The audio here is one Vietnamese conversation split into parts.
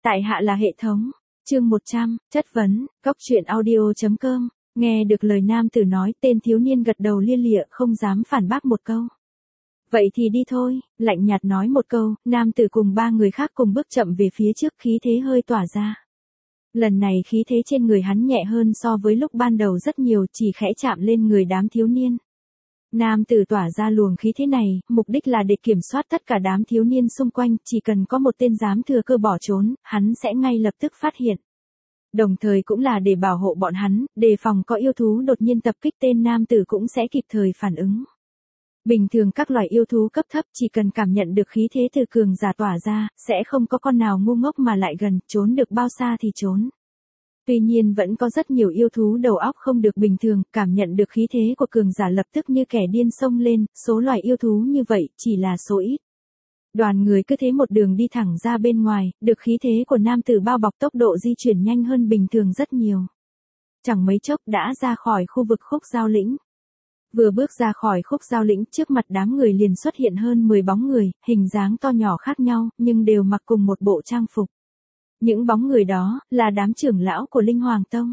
Tại hạ là hệ thống. Chương 100, chất vấn, góc truyện audio.com. Nghe được lời nam tử nói, tên thiếu niên gật đầu lia lịa không dám phản bác một câu. Vậy thì đi thôi, lạnh nhạt nói một câu, nam tử cùng ba người khác cùng bước chậm về phía trước, khí thế hơi tỏa ra. Lần này khí thế trên người hắn nhẹ hơn so với lúc ban đầu rất nhiều, chỉ khẽ chạm lên người đám thiếu niên. Nam tử tỏa ra luồng khí thế này, mục đích là để kiểm soát tất cả đám thiếu niên xung quanh, chỉ cần có một tên dám thừa cơ bỏ trốn, hắn sẽ ngay lập tức phát hiện. Đồng thời cũng là để bảo hộ bọn hắn, đề phòng có yêu thú đột nhiên tập kích, tên nam tử cũng sẽ kịp thời phản ứng. Bình thường các loài yêu thú cấp thấp chỉ cần cảm nhận được khí thế từ cường giả tỏa ra, sẽ không có con nào ngu ngốc mà lại gần, trốn được bao xa thì trốn. Tuy nhiên vẫn có rất nhiều yêu thú đầu óc không được bình thường, cảm nhận được khí thế của cường giả lập tức như kẻ điên xông lên, số loài yêu thú như vậy chỉ là số ít. Đoàn người cứ thế một đường đi thẳng ra bên ngoài, được khí thế của nam tử bao bọc, tốc độ di chuyển nhanh hơn bình thường rất nhiều. Chẳng mấy chốc đã ra khỏi khu vực khúc giao lĩnh. Vừa bước ra khỏi khúc giao lĩnh, trước mặt đám người liền xuất hiện hơn 10 bóng người, hình dáng to nhỏ khác nhau, nhưng đều mặc cùng một bộ trang phục. Những bóng người đó, là đám trưởng lão của Linh Hoàng Tông.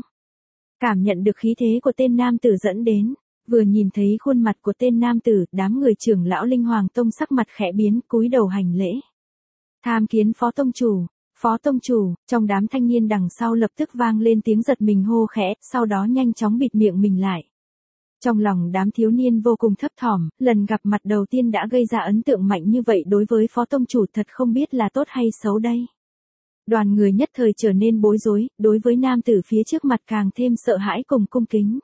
Cảm nhận được khí thế của tên nam tử dẫn đến, vừa nhìn thấy khuôn mặt của tên nam tử, đám người trưởng lão Linh Hoàng Tông sắc mặt khẽ biến, cúi đầu hành lễ. Tham kiến phó tông chủ. Phó tông chủ, trong đám thanh niên đằng sau lập tức vang lên tiếng giật mình hô khẽ, sau đó nhanh chóng bịt miệng mình lại. Trong lòng đám thiếu niên vô cùng thấp thỏm, lần gặp mặt đầu tiên đã gây ra ấn tượng mạnh như vậy đối với phó tông chủ, thật không biết là tốt hay xấu đây. Đoàn người nhất thời trở nên bối rối, đối với nam tử phía trước mặt càng thêm sợ hãi cùng cung kính.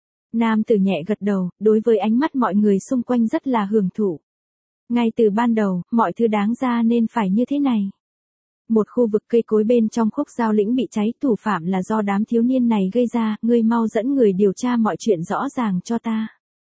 Nam tử nhẹ gật đầu, đối với ánh mắt mọi người xung quanh rất là hưởng thụ. Ngay từ ban đầu, mọi thứ đáng ra nên phải như thế này. Một khu vực cây cối bên trong khúc giao lĩnh bị cháy, thủ phạm là do đám thiếu niên này gây ra, ngươi mau dẫn người điều tra mọi chuyện rõ ràng cho ta.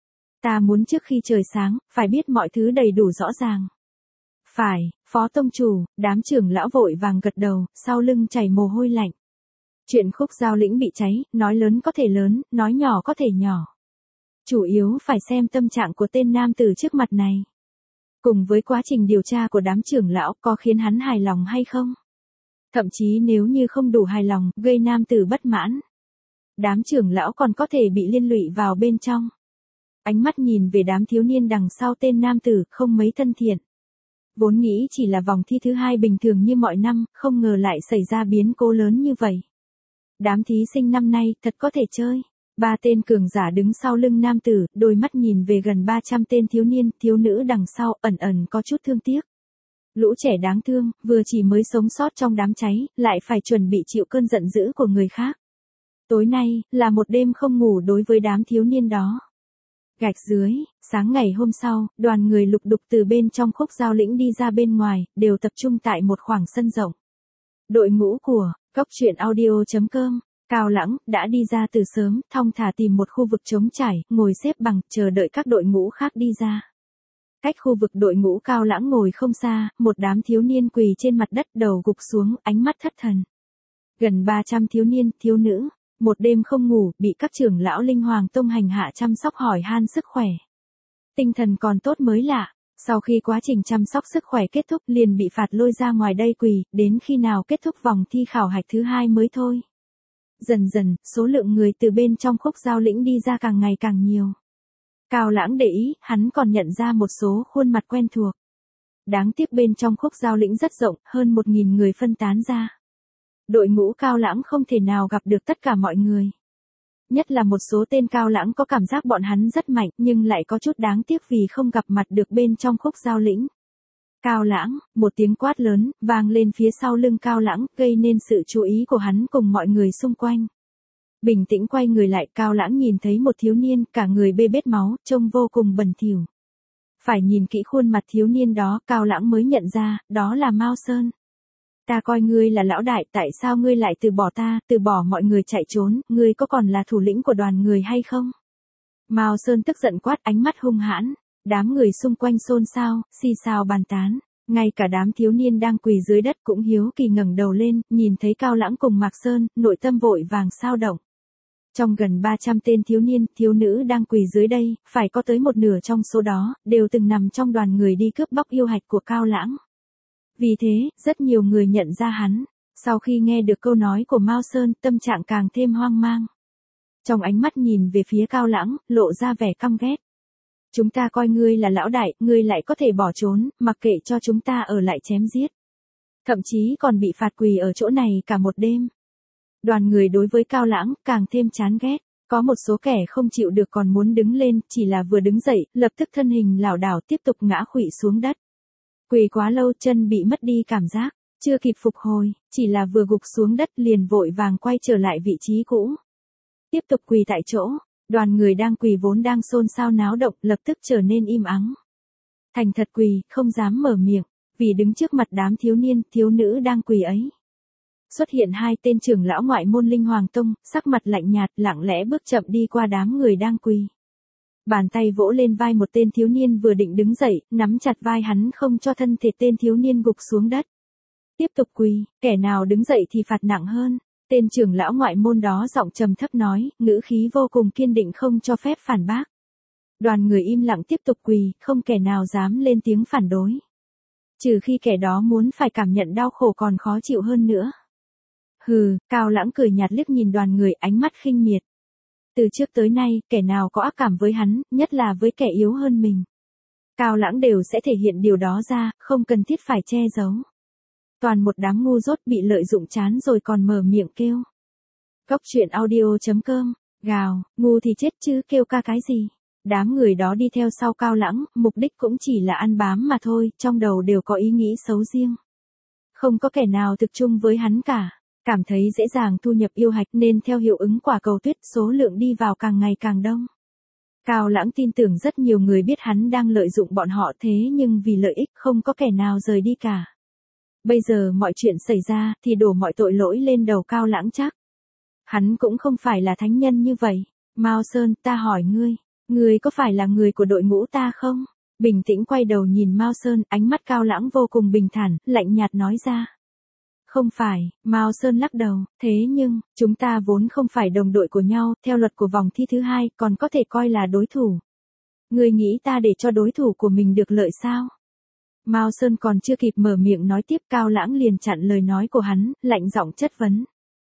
Ta muốn trước khi trời sáng, phải biết mọi thứ đầy đủ rõ ràng. Phải, phó tông chủ, đám trưởng lão vội vàng gật đầu, sau lưng chảy mồ hôi lạnh. Chuyện khúc giao lĩnh bị cháy, nói lớn có thể lớn, nói nhỏ có thể nhỏ. Chủ yếu phải xem tâm trạng của tên nam tử trước mặt này. Cùng với quá trình điều tra của đám trưởng lão có khiến hắn hài lòng hay không? Thậm chí nếu như không đủ hài lòng, gây nam tử bất mãn. Đám trưởng lão còn có thể bị liên lụy vào bên trong. Ánh mắt nhìn về đám thiếu niên đằng sau tên nam tử, không mấy thân thiện. Vốn nghĩ chỉ là vòng thi thứ hai bình thường như mọi năm, không ngờ lại xảy ra biến cố lớn như vậy. Đám thí sinh năm nay thật có thể chơi. Ba tên cường giả đứng sau lưng nam tử, đôi mắt nhìn về gần 300 tên thiếu niên, thiếu nữ đằng sau, ẩn ẩn có chút thương tiếc. Lũ trẻ đáng thương, vừa chỉ mới sống sót trong đám cháy, lại phải chuẩn bị chịu cơn giận dữ của người khác. Tối nay, là một đêm không ngủ đối với đám thiếu niên đó. Gạch dưới, sáng ngày hôm sau, đoàn người lục đục từ bên trong khúc giao lĩnh đi ra bên ngoài, đều tập trung tại một khoảng sân rộng. Đội ngũ của góc truyện audio.com, Cao Lãng, đã đi ra từ sớm, thong thả tìm một khu vực trống trải, ngồi xếp bằng, chờ đợi các đội ngũ khác đi ra. Cách khu vực đội ngũ Cao Lãng ngồi không xa, một đám thiếu niên quỳ trên mặt đất, đầu gục xuống, ánh mắt thất thần. Gần 300 thiếu niên, thiếu nữ, một đêm không ngủ, bị các trưởng lão Linh Hoàng Tông hành hạ chăm sóc hỏi han sức khỏe. Tinh thần còn tốt mới lạ, sau khi quá trình chăm sóc sức khỏe kết thúc liền bị phạt lôi ra ngoài đây quỳ, đến khi nào kết thúc vòng thi khảo hạch thứ 2 mới thôi. Dần dần, số lượng người từ bên trong khúc giao lĩnh đi ra càng ngày càng nhiều. Cao Lãng để ý, hắn còn nhận ra một số khuôn mặt quen thuộc. Đáng tiếc bên trong khúc giao lĩnh rất rộng, hơn 1.000 người phân tán ra. Đội ngũ Cao Lãng không thể nào gặp được tất cả mọi người. Nhất là một số tên Cao Lãng có cảm giác bọn hắn rất mạnh, nhưng lại có chút đáng tiếc vì không gặp mặt được bên trong khúc giao lĩnh. Cao Lãng, một tiếng quát lớn, vang lên phía sau lưng Cao Lãng, gây nên sự chú ý của hắn cùng mọi người xung quanh. Bình tĩnh quay người lại, Cao Lãng nhìn thấy một thiếu niên, cả người bê bết máu, trông vô cùng bẩn thỉu. Phải nhìn kỹ khuôn mặt thiếu niên đó, Cao Lãng mới nhận ra, đó là Mao Sơn. Ta coi ngươi là lão đại, tại sao ngươi lại từ bỏ ta, từ bỏ mọi người chạy trốn, ngươi có còn là thủ lĩnh của đoàn người hay không? Mao Sơn tức giận quát, ánh mắt hung hãn. Đám người xung quanh xôn xao, xì xào bàn tán, ngay cả đám thiếu niên đang quỳ dưới đất cũng hiếu kỳ ngẩng đầu lên, nhìn thấy Cao Lãng cùng Mạc Sơn, nội tâm vội vàng sao động. Trong gần 300 tên thiếu niên, thiếu nữ đang quỳ dưới đây, phải có tới một nửa trong số đó, đều từng nằm trong đoàn người đi cướp bóc yêu hạch của Cao Lãng. Vì thế, rất nhiều người nhận ra hắn. Sau khi nghe được câu nói của Mao Sơn, tâm trạng càng thêm hoang mang. Trong ánh mắt nhìn về phía Cao Lãng, lộ ra vẻ căm ghét. Chúng ta coi ngươi là lão đại, ngươi lại có thể bỏ trốn, mặc kệ cho chúng ta ở lại chém giết. Thậm chí còn bị phạt quỳ ở chỗ này cả một đêm. Đoàn người đối với Cao Lãng càng thêm chán ghét. Có một số kẻ không chịu được còn muốn đứng lên, chỉ là vừa đứng dậy, lập tức thân hình lảo đảo tiếp tục ngã khuỵu xuống đất. Quỳ quá lâu chân bị mất đi cảm giác, chưa kịp phục hồi, chỉ là vừa gục xuống đất liền vội vàng quay trở lại vị trí cũ. Tiếp tục quỳ tại chỗ, đoàn người đang quỳ vốn đang xôn xao náo động lập tức trở nên im ắng. Thành thật quỳ, không dám mở miệng, vì đứng trước mặt đám thiếu niên, thiếu nữ đang quỳ ấy. Xuất hiện hai tên trưởng lão ngoại môn Linh Hoàng Tông, sắc mặt lạnh nhạt, lặng lẽ bước chậm đi qua đám người đang quỳ. Bàn tay vỗ lên vai một tên thiếu niên vừa định đứng dậy, nắm chặt vai hắn không cho thân thể tên thiếu niên gục xuống đất. Tiếp tục quỳ, kẻ nào đứng dậy thì phạt nặng hơn. Tên trưởng lão ngoại môn đó giọng trầm thấp nói, ngữ khí vô cùng kiên định không cho phép phản bác. Đoàn người im lặng tiếp tục quỳ, không kẻ nào dám lên tiếng phản đối. Trừ khi kẻ đó muốn phải cảm nhận đau khổ còn khó chịu hơn nữa. Hừ, Cao Lãng cười nhạt liếc nhìn đoàn người, ánh mắt khinh miệt. Từ trước tới nay, kẻ nào có ác cảm với hắn, nhất là với kẻ yếu hơn mình. Cao Lãng đều sẽ thể hiện điều đó ra, không cần thiết phải che giấu. Toàn một đám ngu dốt bị lợi dụng chán rồi còn mở miệng kêu. Góc truyện audio.com, gào, ngu thì chết chứ kêu ca cái gì. Đám người đó đi theo sau Cao Lãng, mục đích cũng chỉ là ăn bám mà thôi, trong đầu đều có ý nghĩ xấu riêng. Không có kẻ nào thực chung với hắn cả. Cảm thấy dễ dàng thu nhập yêu hạch nên theo hiệu ứng quả cầu tuyết số lượng đi vào càng ngày càng đông. Cao Lãng tin tưởng rất nhiều người biết hắn đang lợi dụng bọn họ thế nhưng vì lợi ích không có kẻ nào rời đi cả. Bây giờ mọi chuyện xảy ra thì đổ mọi tội lỗi lên đầu Cao Lãng chắc. Hắn cũng không phải là thánh nhân như vậy. Mao Sơn, ta hỏi ngươi có phải là người của đội ngũ ta không? Bình tĩnh quay đầu nhìn Mao Sơn, ánh mắt Cao Lãng vô cùng bình thản, lạnh nhạt nói ra. Không phải, Mao Sơn lắc đầu, thế nhưng, chúng ta vốn không phải đồng đội của nhau, theo luật của vòng thi thứ hai, còn có thể coi là đối thủ. Ngươi nghĩ ta để cho đối thủ của mình được lợi sao? Mao Sơn còn chưa kịp mở miệng nói tiếp Cao Lãng liền chặn lời nói của hắn, lạnh giọng chất vấn.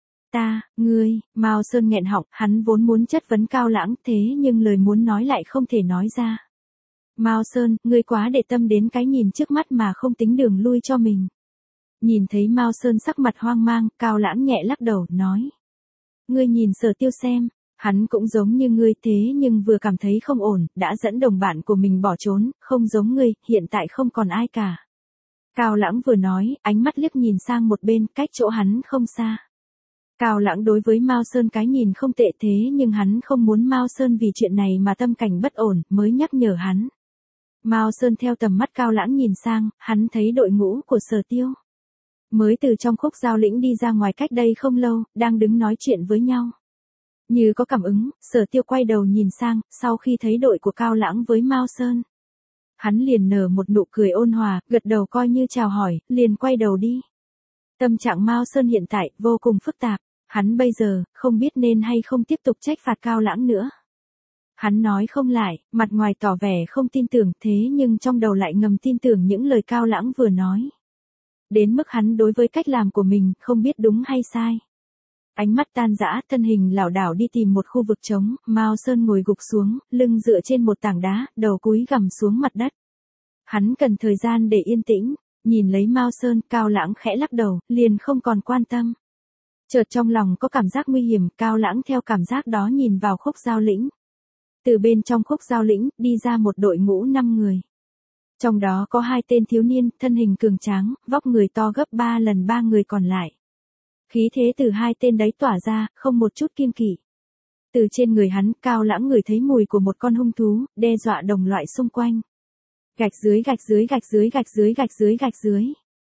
Mao Sơn nghẹn họng, hắn vốn muốn chất vấn Cao Lãng thế nhưng lời muốn nói lại không thể nói ra. Mao Sơn, ngươi quá để tâm đến cái nhìn trước mắt mà không tính đường lui cho mình. Nhìn thấy Mao Sơn sắc mặt hoang mang, Cao Lãng nhẹ lắc đầu, nói. Ngươi nhìn Sở Tiêu xem, hắn cũng giống như ngươi thế nhưng vừa cảm thấy không ổn, đã dẫn đồng bạn của mình bỏ trốn, không giống ngươi, hiện tại không còn ai cả. Cao Lãng vừa nói, ánh mắt liếc nhìn sang một bên, cách chỗ hắn không xa. Cao Lãng đối với Mao Sơn cái nhìn không tệ thế nhưng hắn không muốn Mao Sơn vì chuyện này mà tâm cảnh bất ổn, mới nhắc nhở hắn. Mao Sơn theo tầm mắt Cao Lãng nhìn sang, hắn thấy đội ngũ của Sở Tiêu. Mới từ trong khúc giao lĩnh đi ra ngoài cách đây không lâu, đang đứng nói chuyện với nhau. Như có cảm ứng, Sở Tiêu quay đầu nhìn sang, sau khi thấy đội của Cao Lãng với Mao Sơn. Hắn liền nở một nụ cười ôn hòa, gật đầu coi như chào hỏi, liền quay đầu đi. Tâm trạng Mao Sơn hiện tại vô cùng phức tạp, hắn bây giờ không biết nên hay không tiếp tục trách phạt Cao Lãng nữa. Hắn nói không lại, mặt ngoài tỏ vẻ không tin tưởng thế nhưng trong đầu lại ngầm tin tưởng những lời Cao Lãng vừa nói. Đến mức hắn đối với cách làm của mình không biết đúng hay sai. Ánh mắt tan rã, thân hình lảo đảo đi tìm một khu vực trống, Mao Sơn ngồi gục xuống, lưng dựa trên một tảng đá, đầu cúi gằm xuống mặt đất. Hắn cần thời gian để yên tĩnh, nhìn lấy Mao Sơn, Cao Lãng khẽ lắc đầu, liền không còn quan tâm. Chợt trong lòng có cảm giác nguy hiểm, Cao Lãng theo cảm giác đó nhìn vào khúc giao lĩnh. Từ bên trong khúc giao lĩnh, đi ra một đội ngũ 5 người. Trong đó có 2 tên thiếu niên, thân hình cường tráng, vóc người to gấp 3 lần 3 người còn lại. Khí thế từ 2 tên đấy tỏa ra, không một chút kiêng kỵ. Từ trên người hắn, Cao Lãng ngửi thấy mùi của một con hung thú, đe dọa đồng loại xung quanh. Gạch dưới gạch dưới gạch dưới gạch dưới gạch dưới gạch dưới.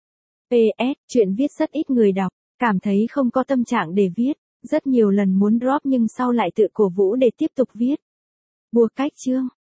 PS, chuyện viết rất ít người đọc, cảm thấy không có tâm trạng để viết, rất nhiều lần muốn drop nhưng sau lại tự cổ vũ để tiếp tục viết. Bùa cách chương.